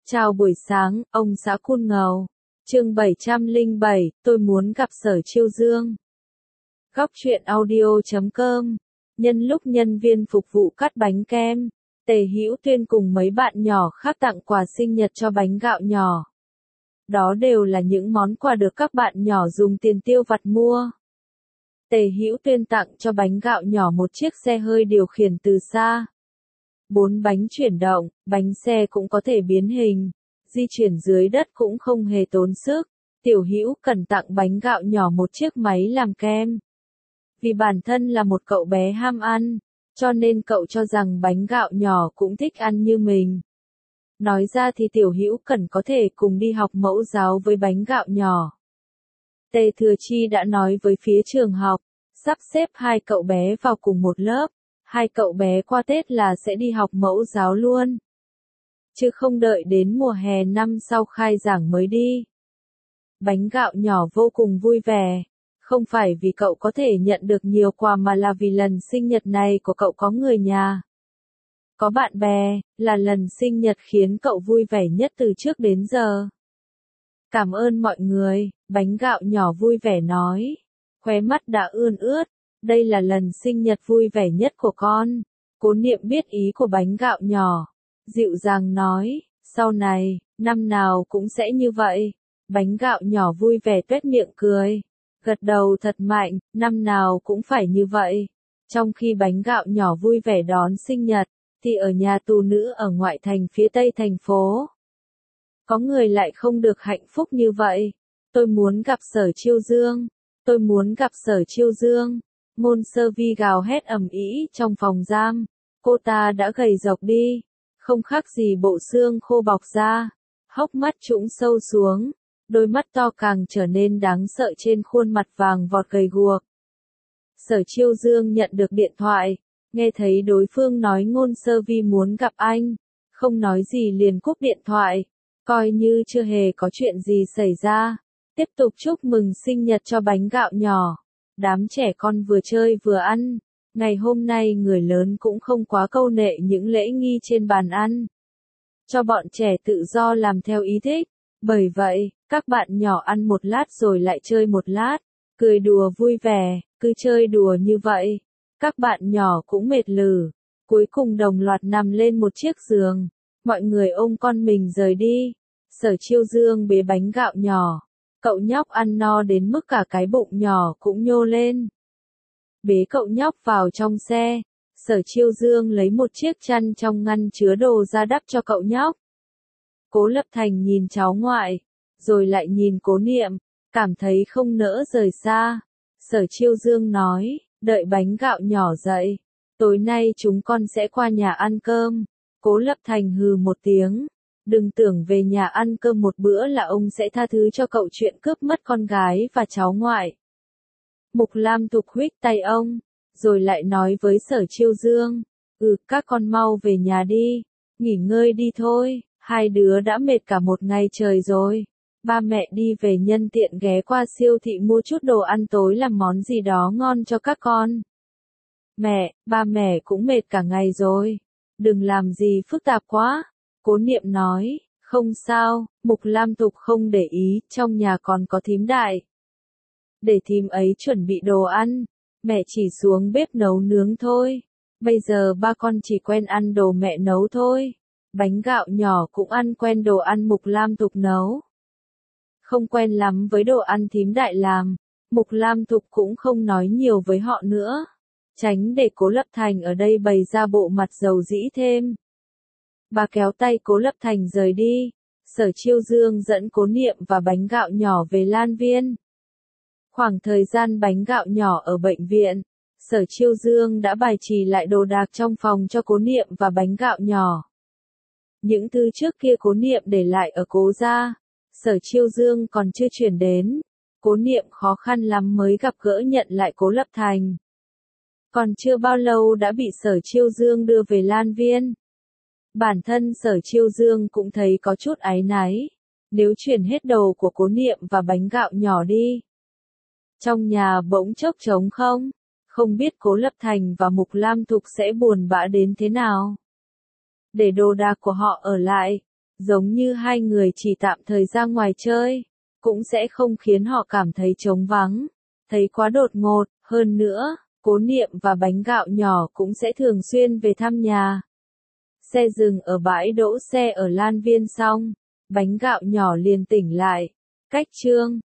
Chào buổi sáng, ông xã Cun Ngầu. Chương 707, tôi muốn gặp Sở Chiêu Dương. Góc truyện audio.com. Nhân lúc nhân viên phục vụ cắt bánh kem, Tề Hữu Tuyên cùng mấy bạn nhỏ khác tặng quà sinh nhật cho bánh gạo nhỏ. Đó đều là những món quà được các bạn nhỏ dùng tiền tiêu vặt mua. Tề Hữu Tuyên tặng cho bánh gạo nhỏ một chiếc xe hơi điều khiển từ xa. 4 bánh chuyển động, bánh xe cũng có thể biến hình, di chuyển dưới đất cũng không hề tốn sức. Tiểu Hữu cần tặng bánh gạo nhỏ một chiếc máy làm kem. Vì bản thân là một cậu bé ham ăn, cho nên cậu cho rằng bánh gạo nhỏ cũng thích ăn như mình. Nói ra thì Tiểu Hữu cần có thể cùng đi học mẫu giáo với bánh gạo nhỏ. Tề Thừa Chi đã nói với phía trường học, sắp xếp 2 cậu bé vào cùng một lớp. 2 cậu bé qua Tết là sẽ đi học mẫu giáo luôn. Chứ không đợi đến mùa hè năm sau khai giảng mới đi. Bánh gạo nhỏ vô cùng vui vẻ. Không phải vì cậu có thể nhận được nhiều quà mà là vì lần sinh nhật này của cậu có người nhà. Có bạn bè, là lần sinh nhật khiến cậu vui vẻ nhất từ trước đến giờ. Cảm ơn mọi người, bánh gạo nhỏ vui vẻ nói. Khóe mắt đã ươn ướt. Đây là lần sinh nhật vui vẻ nhất của con. Cố Niệm biết ý của bánh gạo nhỏ. Dịu dàng nói, sau này, năm nào cũng sẽ như vậy. Bánh gạo nhỏ vui vẻ tuét miệng cười. Gật đầu thật mạnh, năm nào cũng phải như vậy. Trong khi bánh gạo nhỏ vui vẻ đón sinh nhật, thì ở nhà tù nữ ở ngoại thành phía tây thành phố. Có người lại không được hạnh phúc như vậy. Tôi muốn gặp Sở Chiêu Dương. Tôi muốn gặp Sở Chiêu Dương. Môn Sơ Vi gào hét ầm ĩ trong phòng giam. Cô ta đã gầy rộc đi, không khác gì bộ xương khô bọc ra. Hốc mắt trũng sâu xuống, đôi mắt to càng trở nên đáng sợ trên khuôn mặt vàng vọt gầy guộc. Sở Chiêu Dương nhận được điện thoại, nghe thấy đối phương nói Ngôn Sơ Vi muốn gặp anh, không nói gì liền cúp điện thoại, coi như chưa hề có chuyện gì xảy ra, tiếp tục chúc mừng sinh nhật cho bánh gạo nhỏ. Đám trẻ con vừa chơi vừa ăn. Ngày hôm nay người lớn cũng không quá câu nệ những lễ nghi trên bàn ăn. Cho bọn trẻ tự do làm theo ý thích. Bởi vậy, các bạn nhỏ ăn một lát rồi lại chơi một lát. Cười đùa vui vẻ, cứ chơi đùa như vậy. Các bạn nhỏ cũng mệt lử. Cuối cùng đồng loạt nằm lên một chiếc giường. Mọi người ôm con mình rời đi. Sở Chiêu Dương bế bánh gạo nhỏ. Cậu nhóc ăn no đến mức cả cái bụng nhỏ cũng nhô lên. Bế cậu nhóc vào trong xe, Sở Chiêu Dương lấy một chiếc chăn trong ngăn chứa đồ ra đắp cho cậu nhóc. Cố Lập Thành nhìn cháu ngoại, rồi lại nhìn Cố Niệm, cảm thấy không nỡ rời xa. Sở Chiêu Dương nói, đợi bánh gạo nhỏ dậy, tối nay chúng con sẽ qua nhà ăn cơm. Cố Lập Thành hừ một tiếng. Đừng tưởng về nhà ăn cơm một bữa là ông sẽ tha thứ cho cậu chuyện cướp mất con gái và cháu ngoại. Mục Lam Thục huých tay ông, rồi lại nói với Sở Chiêu Dương, các con mau về nhà đi, nghỉ ngơi đi thôi, 2 đứa đã mệt cả một ngày trời rồi. Ba mẹ đi về nhân tiện ghé qua siêu thị mua chút đồ ăn tối làm món gì đó ngon cho các con. Mẹ, ba mẹ cũng mệt cả ngày rồi, đừng làm gì phức tạp quá. Cố Niệm nói, không sao, Mục Lam Thục không để ý, trong nhà còn có thím Đại. Để thím ấy chuẩn bị đồ ăn, mẹ chỉ xuống bếp nấu nướng thôi. Bây giờ ba con chỉ quen ăn đồ mẹ nấu thôi. Bánh gạo nhỏ cũng ăn quen đồ ăn Mục Lam Thục nấu. Không quen lắm với đồ ăn thím Đại làm, Mục Lam Thục cũng không nói nhiều với họ nữa. Tránh để Cố Lập Thành ở đây bày ra bộ mặt dầu dĩ thêm. Bà kéo tay Cố Lập Thành rời đi. Sở Chiêu Dương dẫn Cố Niệm và bánh gạo nhỏ về Lan Viên. Khoảng thời gian bánh gạo nhỏ ở bệnh viện, Sở Chiêu Dương đã bài trì lại đồ đạc trong phòng cho Cố Niệm và bánh gạo nhỏ. Những thứ trước kia Cố Niệm để lại ở Cố gia, Sở Chiêu Dương còn chưa chuyển đến. Cố Niệm khó khăn lắm mới gặp gỡ nhận lại Cố Lập Thành. Còn chưa bao lâu đã bị Sở Chiêu Dương đưa về Lan Viên. Bản thân Sở Chiêu Dương cũng thấy có chút áy náy, nếu chuyển hết đồ của Cố Niệm và bánh gạo nhỏ đi. Trong nhà bỗng chốc trống không biết Cố Lập Thành và Mục Lam Thục sẽ buồn bã đến thế nào. Để đồ đạc của họ ở lại, Giống như hai người chỉ tạm thời ra ngoài chơi, cũng sẽ không khiến họ cảm thấy trống vắng, thấy quá đột ngột. Hơn nữa, Cố Niệm và Bánh Gạo Nhỏ cũng sẽ thường xuyên về thăm nhà. Xe dừng ở bãi đỗ xe ở Lan Viên xong, Bánh Gạo Nhỏ liền tỉnh lại. Cách Trương